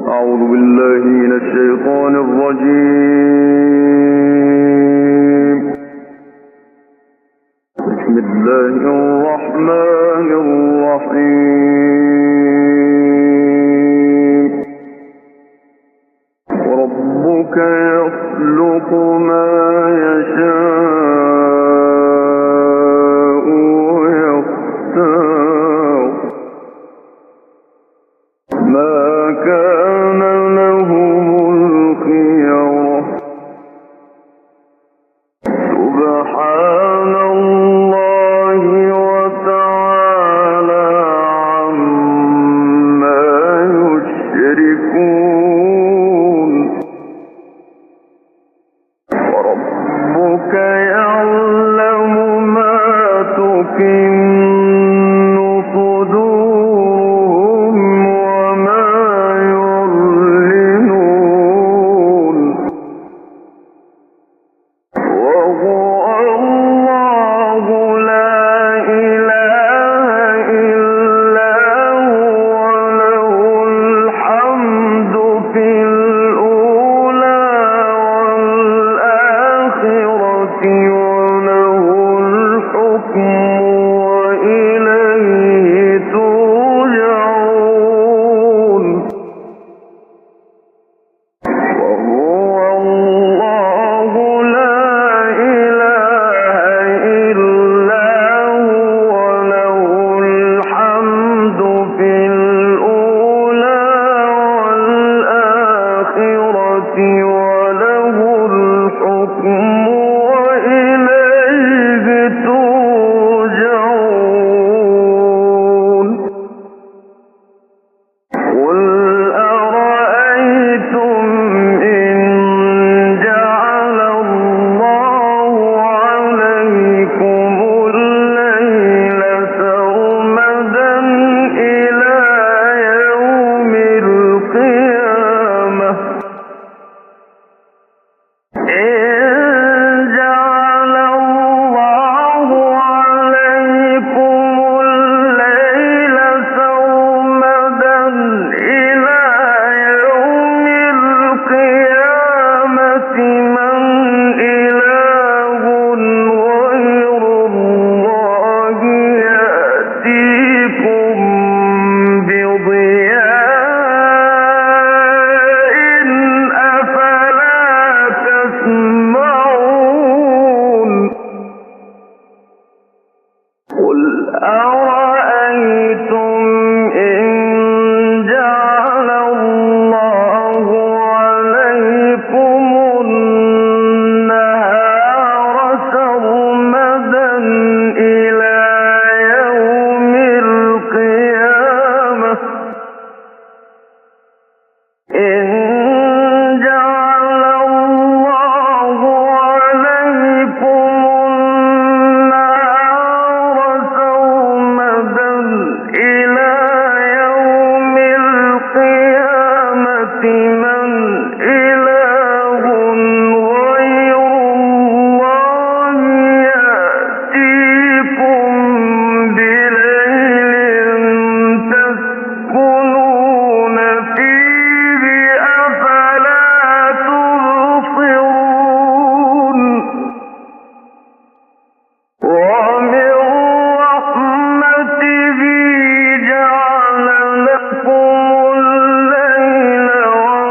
أعوذ بالله من الشيطان الرجيم. بسم الله الرحمن الرحيم. وربك يخلق ما يشاء ويختار ما كان لهم الخيرة سبحان الله وتعالى عما يشركون. وربك يعلم ما تكن صدورهم وما يعلنون وهو الله لا إله إلا هو له الحمد في الأولى والآخرة وله الحكم وإليه ترجعون. وهو الله لا إله إلا هو له الحمد في الأولى والآخرة وله الحكم وإليه ترجعون. قل أرأيتم إن جعل الله عليكم الليل سرمدا إلى يوم القيامة إن جعل الله عليكم الليل سرمدا إلى يوم القيامة من إله غير الله يأتيكم بضياء أفلا تسمعون. قل أرأيتم إن جعل الله عليكم النهار سرمدا إلى يوم القيامة إن جعل الله عليكم النهار سرمدا إلى يوم القيامة من إله غير الله يأتيكم بليل تسكنون فيه أفلا تبصرون. ومن رحمته جعل لكم الليل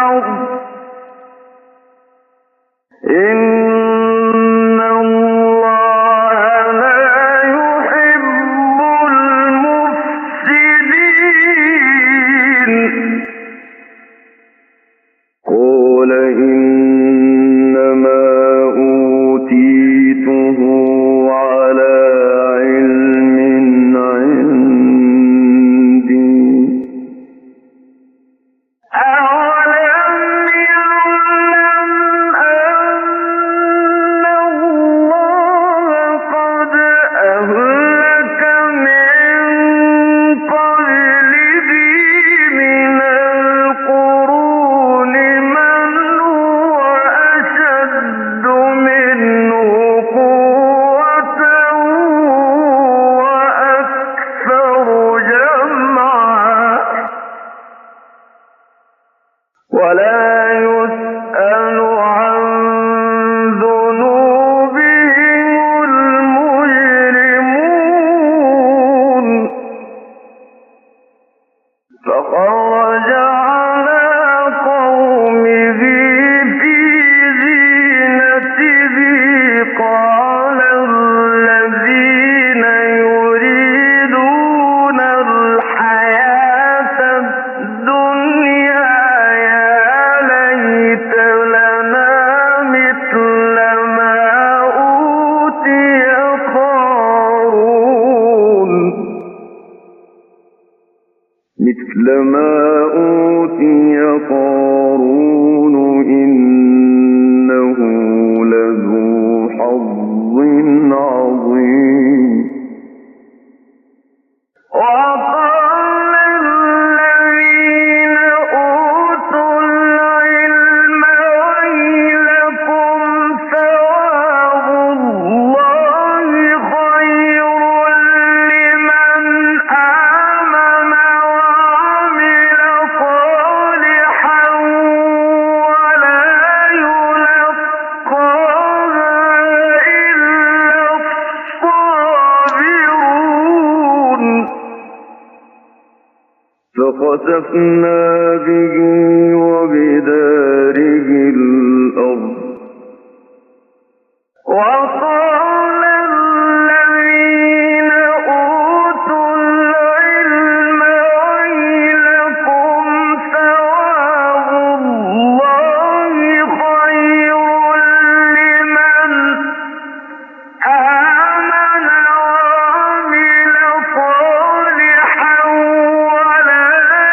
الأرض إن الله لا يحب المفسدين قال إنما أوتيته على علم عندي أولم يعلم أن الله قد أهلك من قبله من القرون من هو أشد منه قوة وأكثر جمعا ولا يسأل عن ذنوبهم المجرمون فخرج على قومه في زينته قال الذين يريدون الحياة الدنيا يا ليت لنا مثل ما أوتي قارون إنه لذو حظ عظيم وقال الذين أوتوا العلم ويلكم ثواب الله خير لمن آمن وعمل صالحا ولا يلقاها إلا الصابرون فخسفنا به وبداره الأرض وقال الذين أوتوا العلم ويلكم ثواب الله خير لمن آمن وعمل صالحا ولا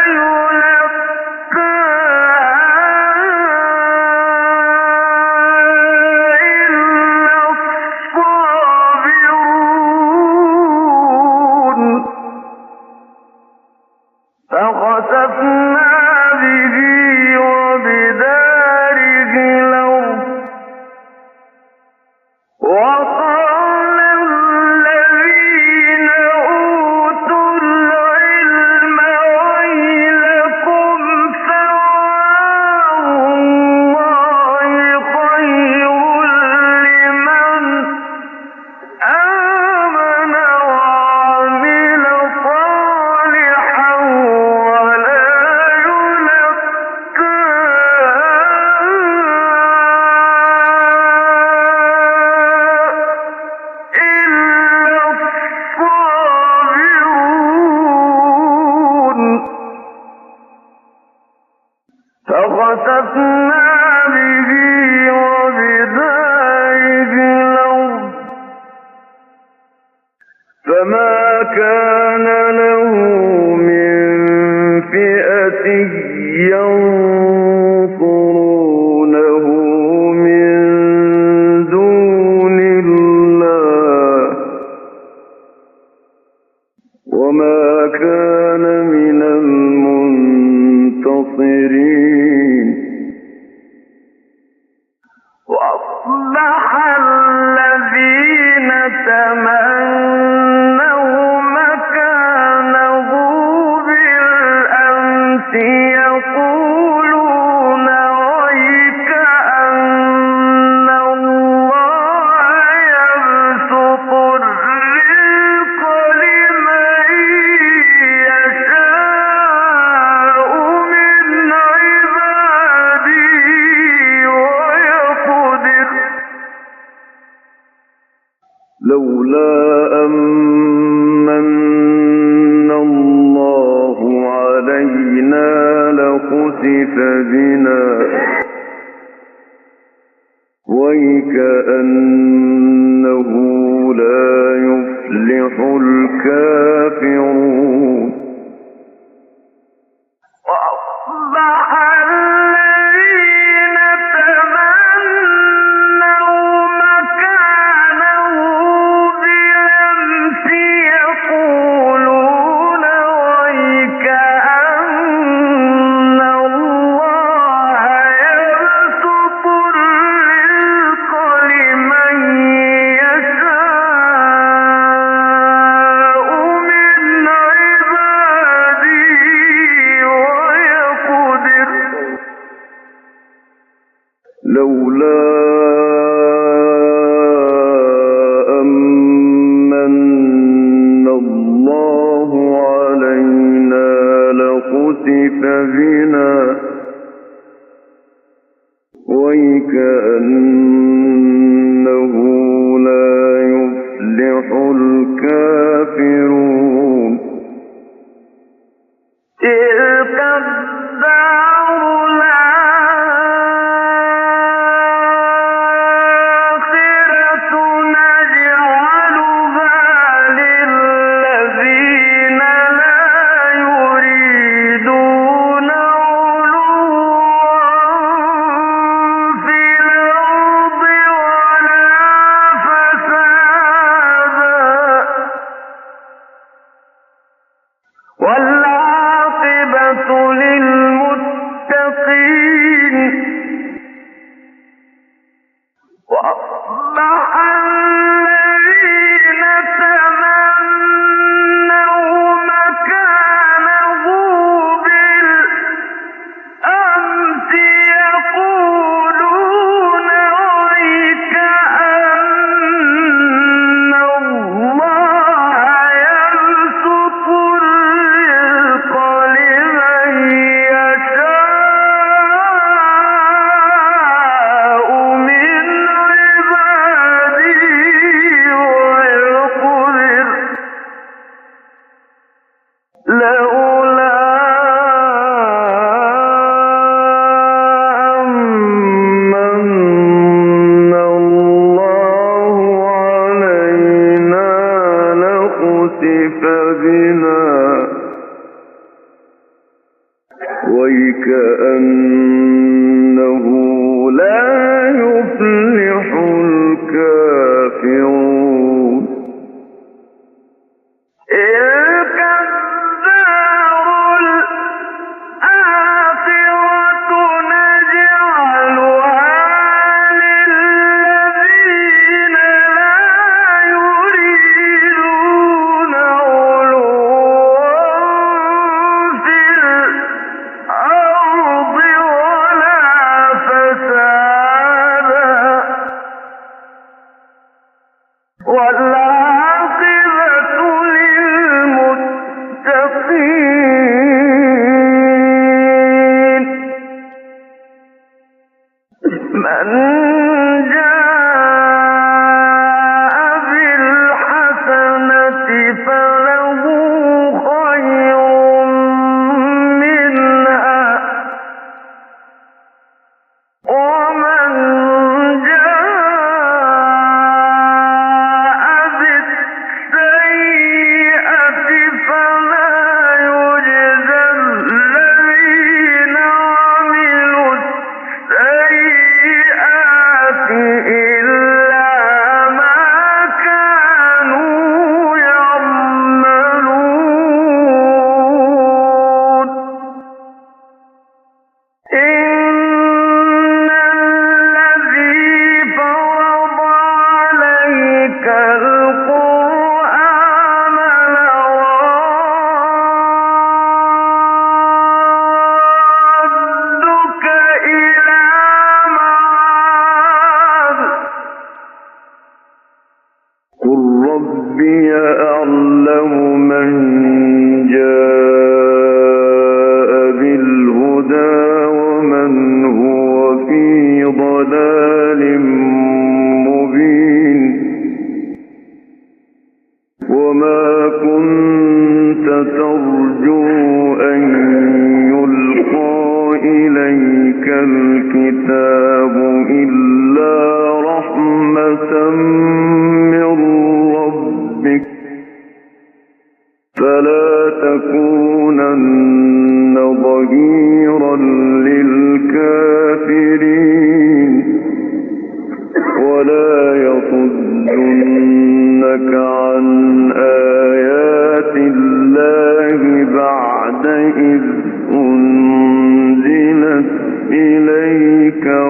فخسفنا به وبداره الأرض فما كان له من فئة ينصرونه من دون الله وما كان من المنتصرين وأصبح الذين تمنوا مكانه بالأمس يقولون ويك أن الله يبسط الرزق لمن يشاء من عباده بنا ويكأنه لا يفلح الكافرون لولا أمن الله علينا لخسف بنا ويكأنه لا يفلح الكافرون تلك والعاقبة للمتقين وأصبح الذين تمنوا مكانه بالأمس يقولون ويكأن الله يبسط الرزق لمن يشاء من عباده ويقدر لولا أمن الله علينا لخسف بنا ويكأنه لا يفلح الكافرون تلك الدار الآخرة نجعلها للذين لا يريدون علوا في الأرض ولا فسادا والعاقبة للمتقين من جاء بالحسنة فله خير منها ومن جاء بالسيئة فلا يجزى الذين عملوا السيئات إلا ما كانوا يعملون إن الذي فرض عليك القرآن لرادك إلى معاد قل ربي أعلم من جاء بالهدى ومن هو في ضلال مبين وما كنت ترجو أن يلقى إليك إليك الكتاب إلا رحمة من ربك فلا تكونن ظهيرا للكافرين ولا يصدنك عن آيات الله بعد إذ أنزلت إليك